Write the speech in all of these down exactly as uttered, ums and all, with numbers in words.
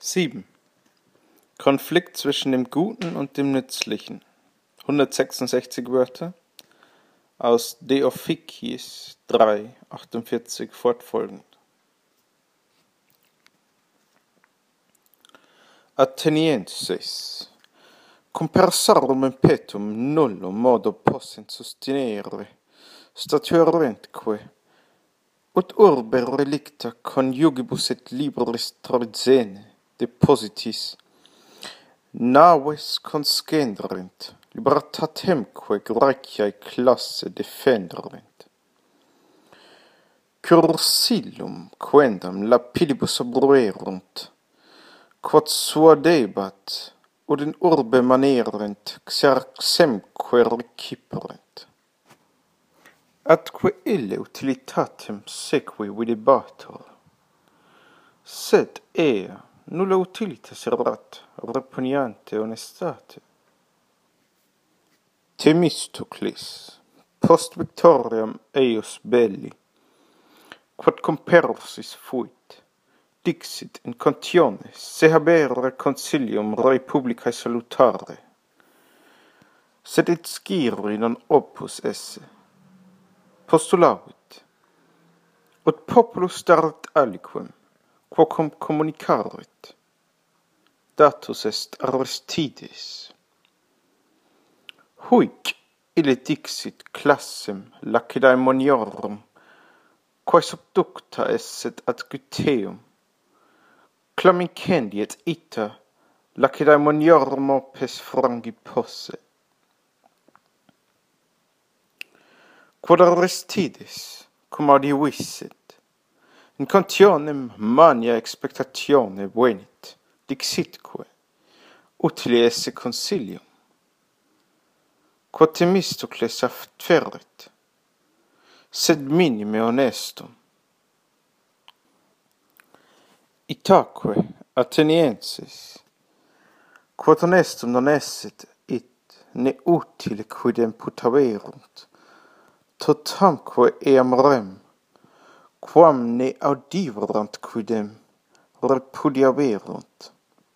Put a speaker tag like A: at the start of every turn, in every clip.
A: sieben. Konflikt zwischen dem Guten und dem Nützlichen. hundertsechsundsechzig Wörter aus De Officiis drei achtundvierzig fortfolgend. Athenienses, cum persarum impetum nullo modo possent sustinere, statuerentque, ut urbe relicta conjugibus et libris Troezene depositis, naves conscenderent, libertatemque Graeciae classe defenderent. Cursillum quendam lapidibus obruerunt, quod suadebat, ud in urbe manerent, xerxemque reciperent. Atque ille utilitatem sequi videbatur, sed ea nulla utilitas erat repugnante honestate. Themistocles, post victoriam eius belli, quod compersis fuit, dixit in contiones se habere consilium rei publicae salutare, sed et sciri non opus esse, postulavit, ut populus daret aliquem, quocum communicarit, datus est Aristides. Huic ille dixit classem Lacedaemoniorum, quae subducta esset ad Gytheum, clamincendi et ita Lacedaemoniorum opes frangi posse. Quod Aristides, cum audivisset, in contionem mania expectatione venit, dixitque, utile esse consilium. Quod Themistocles afferret, sed minime honestum. Itaque, Athenienses, quod honestum non esset, it ne utile quidem putaverunt, totamque eam rem, quam ne audiverant quidem repudiaverunt.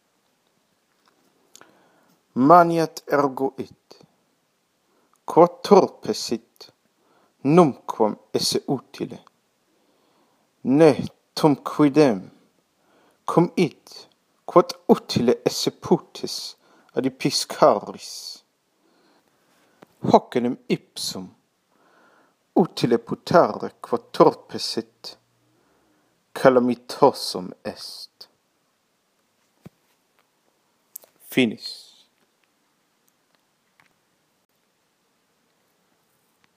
A: Maniat ergo it, quod turpe sit, numquam esse utile, ne tum quidem, cum it, quod utile esse putes ad episcaris. Hoc enim ipsum, utile putare quod turpe sit, calamitosum est. Finis.